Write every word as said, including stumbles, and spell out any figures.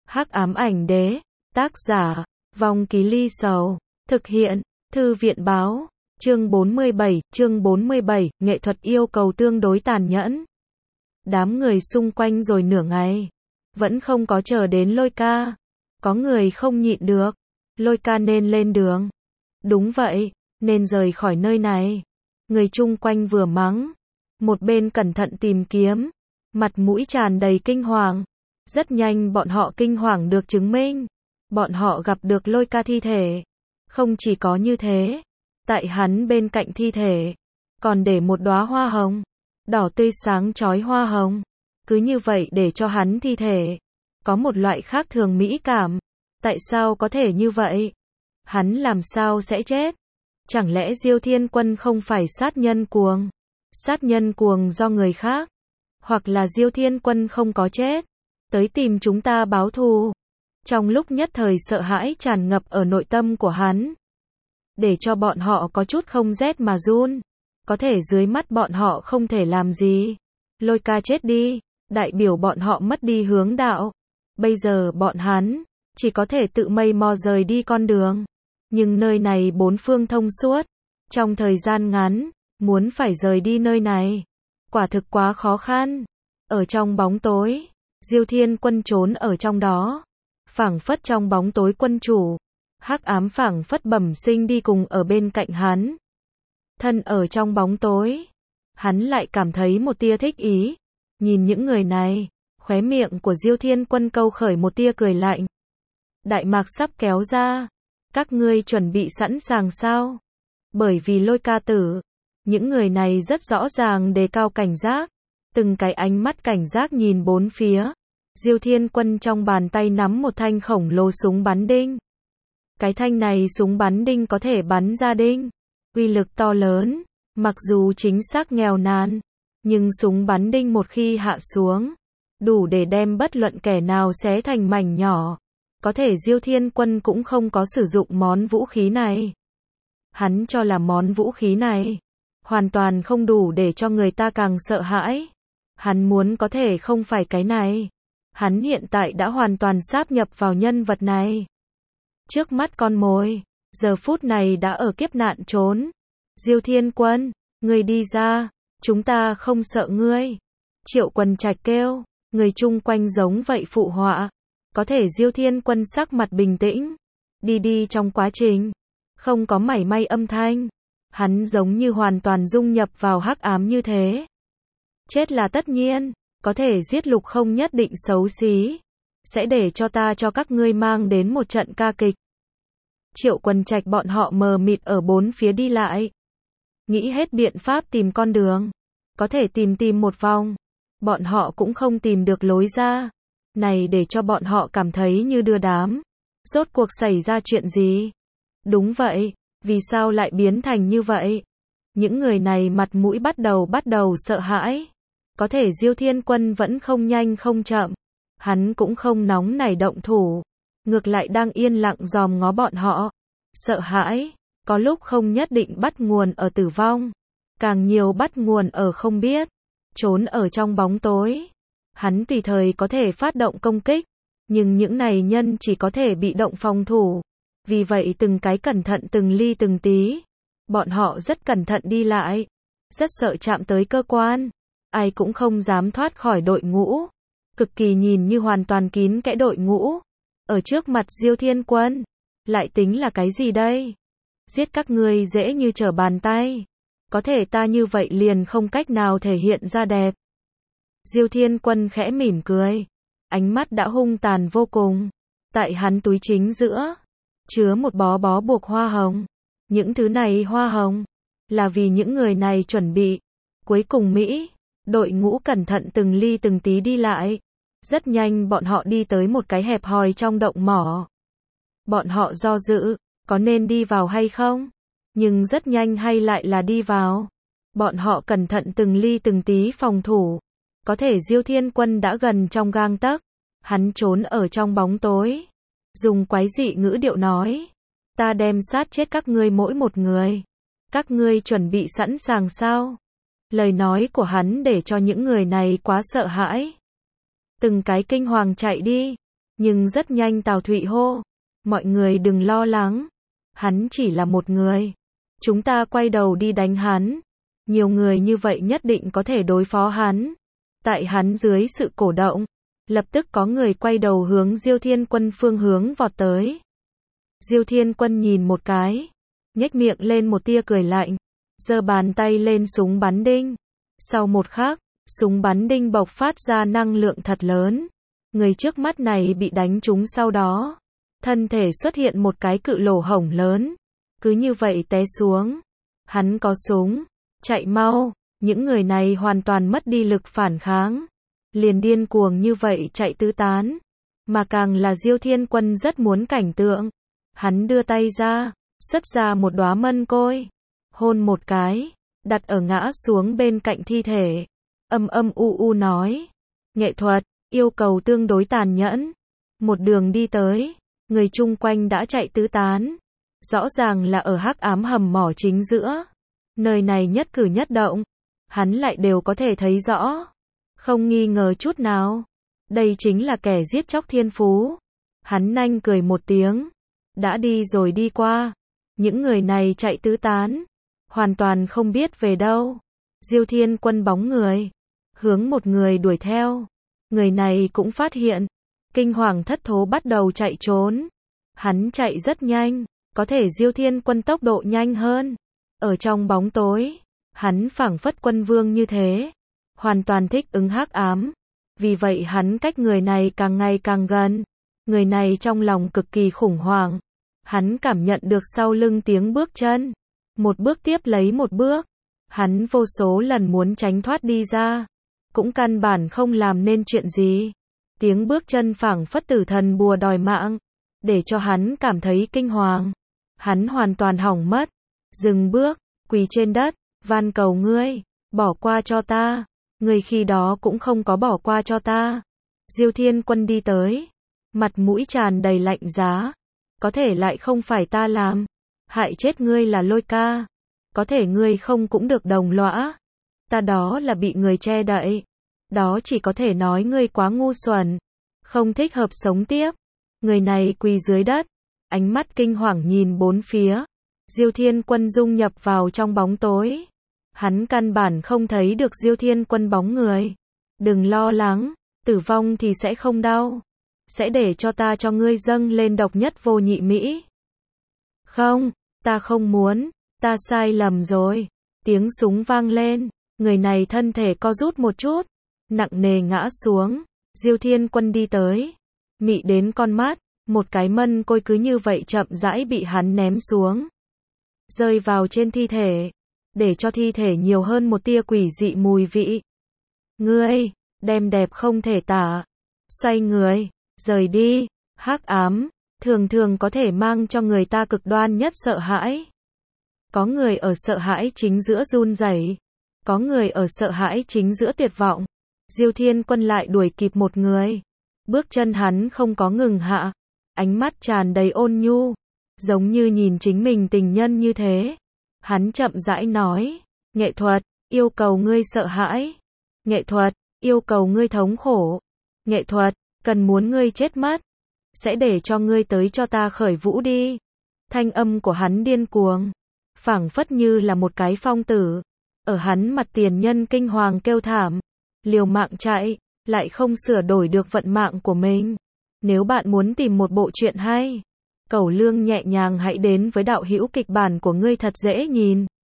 Hắc ám ảnh đế, tác giả, Vong Ký Ly Sầu, thực hiện, Thư viện báo, chương bốn mươi bảy, chương bốn mươi bảy, nghệ thuật yêu cầu tương đối tàn nhẫn. Đám người xung quanh rồi nửa ngày, vẫn không có chờ đến Lôi Ca. Có người không nhịn được, Lôi Ca nên lên đường. Đúng vậy, nên rời khỏi nơi này. Người chung quanh vừa mắng, một bên cẩn thận tìm kiếm, mặt mũi tràn đầy kinh hoàng. Rất nhanh bọn họ kinh hoàng được chứng minh. Bọn họ gặp được Lôi Ca thi thể. Không chỉ có như thế, tại hắn bên cạnh thi thể, còn để một đóa hoa hồng, đỏ tươi sáng chói hoa hồng. Cứ như vậy để cho hắn thi thể, có một loại khác thường mỹ cảm. Tại sao có thể như vậy? Hắn làm sao sẽ chết? Chẳng lẽ Diêu Thiên Quân không phải sát nhân cuồng? Sát nhân cuồng do người khác? Hoặc là Diêu Thiên Quân không có chết, tới tìm chúng ta báo thù? Trong lúc nhất thời sợ hãi tràn ngập ở nội tâm của hắn, để cho bọn họ có chút không rét mà run. Có thể dưới mắt bọn họ không thể làm gì. Lôi Ca chết đi, đại biểu bọn họ mất đi hướng đạo. Bây giờ bọn hắn chỉ có thể tự mây mò rời đi con đường. Nhưng nơi này bốn phương thông suốt, trong thời gian ngắn, muốn phải rời đi nơi này, quả thực quá khó khăn. Ở trong bóng tối, Diêu Thiên Quân trốn ở trong đó, phảng phất trong bóng tối quân chủ. Hắc ám phảng phất bẩm sinh đi cùng ở bên cạnh hắn. Thân ở trong bóng tối, hắn lại cảm thấy một tia thích ý. Nhìn những người này, khóe miệng của Diêu Thiên Quân câu khởi một tia cười lạnh. Đại mạc sắp kéo ra, các ngươi chuẩn bị sẵn sàng sao? Bởi vì Lôi Ca tử, những người này rất rõ ràng đề cao cảnh giác, từng cái ánh mắt cảnh giác nhìn bốn phía. Diêu Thiên Quân trong bàn tay nắm một thanh khổng lồ súng bắn đinh. Cái thanh này súng bắn đinh có thể bắn ra đinh, uy lực to lớn, mặc dù chính xác nghèo nàn, nhưng súng bắn đinh một khi hạ xuống, đủ để đem bất luận kẻ nào xé thành mảnh nhỏ. Có thể Diêu Thiên Quân cũng không có sử dụng món vũ khí này. Hắn cho là món vũ khí này hoàn toàn không đủ để cho người ta càng sợ hãi. Hắn muốn có thể không phải cái này. Hắn hiện tại đã hoàn toàn sáp nhập vào nhân vật này. Trước mắt con mồi, giờ phút này đã ở kiếp nạn trốn. Diêu Thiên Quân, ngươi đi ra, chúng ta không sợ ngươi. Triệu Quần Trạch kêu, người chung quanh giống vậy phụ họa. Có thể Diêu Thiên Quân sắc mặt bình tĩnh, đi đi trong quá trình, không có mảy may âm thanh. Hắn giống như hoàn toàn dung nhập vào hắc ám như thế. Chết là tất nhiên, có thể giết lục không nhất định xấu xí. Sẽ để cho ta cho các ngươi mang đến một trận ca kịch. Triệu Quần Trạch bọn họ mờ mịt ở bốn phía đi lại. Nghĩ hết biện pháp tìm con đường. Có thể tìm tìm một vòng. Bọn họ cũng không tìm được lối ra. Này để cho bọn họ cảm thấy như đưa đám. Rốt cuộc xảy ra chuyện gì? Đúng vậy, vì sao lại biến thành như vậy? Những người này mặt mũi bắt đầu bắt đầu sợ hãi. Có thể Diêu Thiên Quân vẫn không nhanh không chậm. Hắn cũng không nóng nảy động thủ. Ngược lại đang yên lặng dòm ngó bọn họ. Sợ hãi, có lúc không nhất định bắt nguồn ở tử vong. Càng nhiều bắt nguồn ở không biết. Trốn ở trong bóng tối. Hắn tùy thời có thể phát động công kích. Nhưng những này nhân chỉ có thể bị động phòng thủ. Vì vậy từng cái cẩn thận từng ly từng tí. Bọn họ rất cẩn thận đi lại. Rất sợ chạm tới cơ quan. Ai cũng không dám thoát khỏi đội ngũ. Cực kỳ nhìn như hoàn toàn kín kẽ đội ngũ. Ở trước mặt Diêu Thiên Quân. Lại tính là cái gì đây? Giết các ngươi dễ như trở bàn tay. Có thể ta như vậy liền không cách nào thể hiện ra đẹp. Diêu Thiên Quân khẽ mỉm cười. Ánh mắt đã hung tàn vô cùng. Tại hắn túi chính giữa, chứa một bó bó buộc hoa hồng. Những thứ này hoa hồng, là vì những người này chuẩn bị. Cuối cùng Mỹ, đội ngũ cẩn thận từng ly từng tí đi lại. Rất nhanh bọn họ đi tới một cái hẹp hòi trong động mỏ. Bọn họ do dự, có nên đi vào hay không? Nhưng rất nhanh hay lại là đi vào. Bọn họ cẩn thận từng ly từng tí phòng thủ. Có thể Diêu Thiên Quân đã gần trong gang tấc. Hắn trốn ở trong bóng tối. Dùng quái dị ngữ điệu nói. Ta đem sát chết các ngươi mỗi một người. Các ngươi chuẩn bị sẵn sàng sao? Lời nói của hắn để cho những người này quá sợ hãi. Từng cái kinh hoàng chạy đi. Nhưng rất nhanh Tào Thụy hô, mọi người đừng lo lắng, hắn chỉ là một người, chúng ta quay đầu đi đánh hắn, nhiều người như vậy nhất định có thể đối phó hắn. Tại hắn dưới sự cổ động, lập tức có người quay đầu hướng Diêu Thiên Quân phương hướng vọt tới. Diêu Thiên Quân nhìn một cái, nhếch miệng lên một tia cười lạnh, giơ bàn tay lên súng bắn đinh. Sau một khắc, súng bắn đinh bộc phát ra năng lượng thật lớn. Người trước mắt này bị đánh trúng, sau đó, thân thể xuất hiện một cái cự lỗ hổng lớn, cứ như vậy té xuống. Hắn có súng, chạy mau, những người này hoàn toàn mất đi lực phản kháng, liền điên cuồng như vậy chạy tứ tán. Mà càng là Diêu Thiên Quân rất muốn cảnh tượng, hắn đưa tay ra, xuất ra một đóa mân côi, hôn một cái, đặt ở ngã xuống bên cạnh thi thể, âm âm u u nói, nghệ thuật, yêu cầu tương đối tàn nhẫn. Một đường đi tới, người chung quanh đã chạy tứ tán, rõ ràng là ở hắc ám hầm mỏ chính giữa, nơi này nhất cử nhất động, hắn lại đều có thể thấy rõ, không nghi ngờ chút nào, đây chính là kẻ giết chóc thiên phú. Hắn nhanh cười một tiếng, đã đi rồi đi qua, những người này chạy tứ tán, hoàn toàn không biết về đâu. Diêu Thiên Quân bóng người, hướng một người đuổi theo, người này cũng phát hiện, kinh hoàng thất thố bắt đầu chạy trốn. Hắn chạy rất nhanh, có thể Diêu Thiên Quân tốc độ nhanh hơn. Ở trong bóng tối, hắn phảng phất quân vương như thế, hoàn toàn thích ứng hắc ám. Vì vậy hắn cách người này càng ngày càng gần. Người này trong lòng cực kỳ khủng hoảng. Hắn cảm nhận được sau lưng tiếng bước chân. Một bước tiếp lấy một bước. Hắn vô số lần muốn tránh thoát đi ra, cũng căn bản không làm nên chuyện gì. Tiếng bước chân phảng phất tử thần bùa đòi mạng, để cho hắn cảm thấy kinh hoàng. Hắn hoàn toàn hỏng mất. Dừng bước, quỳ trên đất, van cầu ngươi, bỏ qua cho ta. Người khi đó cũng không có bỏ qua cho ta. Diêu Thiên Quân đi tới, mặt mũi tràn đầy lạnh giá. Có thể lại không phải ta làm, hại chết ngươi là Lôi Ca. Có thể ngươi không cũng được đồng lõa. Ta đó là bị người che đậy. Đó chỉ có thể nói ngươi quá ngu xuẩn, không thích hợp sống tiếp. Người này quỳ dưới đất, ánh mắt kinh hoàng nhìn bốn phía. Diêu Thiên Quân dung nhập vào trong bóng tối. Hắn căn bản không thấy được Diêu Thiên Quân bóng người. Đừng lo lắng, tử vong thì sẽ không đau. Sẽ để cho ta cho ngươi dâng lên độc nhất vô nhị mỹ. Không, ta không muốn, ta sai lầm rồi. Tiếng súng vang lên, người này thân thể co rút một chút, nặng nề ngã xuống. Diêu Thiên Quân đi tới, mị đến con mắt, một cái mân côi cứ như vậy chậm rãi bị hắn ném xuống, rơi vào trên thi thể, để cho thi thể nhiều hơn một tia quỷ dị mùi vị. Ngươi, đem đẹp không thể tả. Xoay người, rời đi. Hắc ám, thường thường có thể mang cho người ta cực đoan nhất sợ hãi. Có người ở sợ hãi chính giữa run rẩy, có người ở sợ hãi chính giữa tuyệt vọng. Diêu Thiên Quân lại đuổi kịp một người. Bước chân hắn không có ngừng hạ, ánh mắt tràn đầy ôn nhu, giống như nhìn chính mình tình nhân như thế. Hắn chậm rãi nói, nghệ thuật, yêu cầu ngươi sợ hãi. Nghệ thuật, yêu cầu ngươi thống khổ. Nghệ thuật, cần muốn ngươi chết mất. Sẽ để cho ngươi tới cho ta khởi vũ đi. Thanh âm của hắn điên cuồng, phảng phất như là một cái phong tử. Ở hắn mặt tiền nhân kinh hoàng kêu thảm, liều mạng chạy, lại không sửa đổi được vận mạng của mình. Nếu bạn muốn tìm một bộ truyện hay, Cẩu Lương nhẹ nhàng hãy đến với đạo hữu kịch bản của ngươi thật dễ nhìn.